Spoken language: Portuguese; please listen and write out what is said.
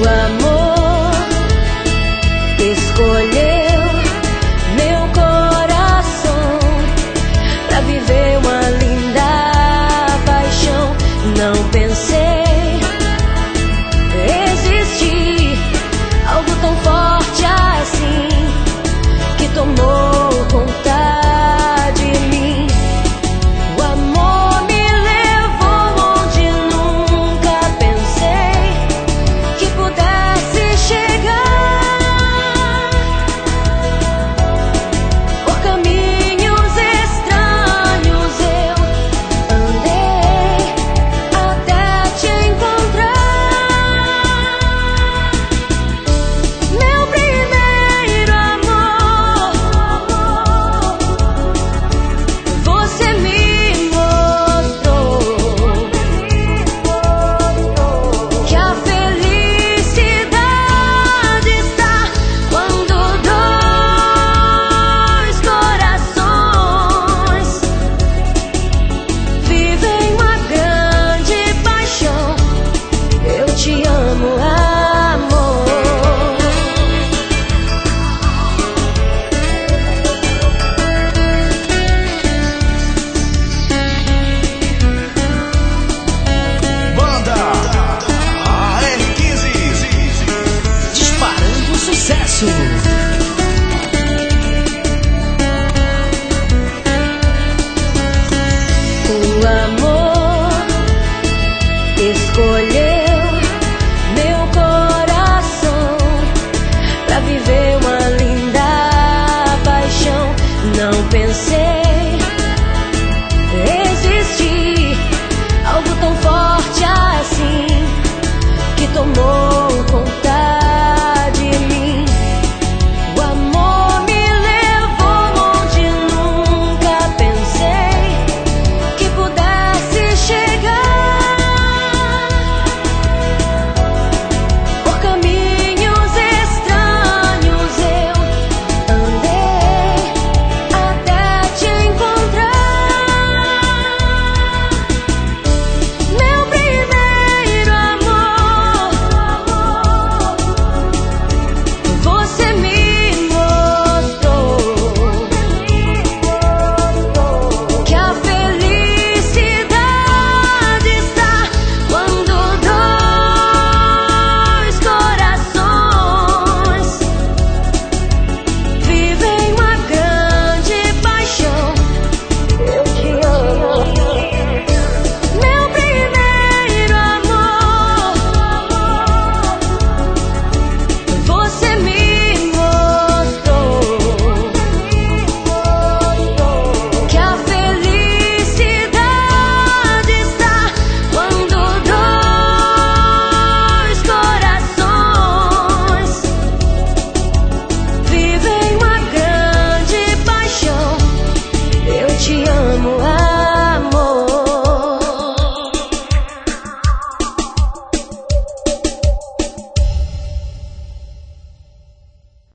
amor escolheu meu coração pra viver uma linda paixão. Não pensei existir algo tão forte assim que tomou conta de mim. O amor me levou onde nunca pensei que pudesse chegar. Por caminhos estranhos eu andei até te encontrar. Meu primeiro amor, você me mostrou que a felicidade está quando dois corações vivem uma grande paixão. Eu te amo, amor. Banda AR15, disparando sucesso.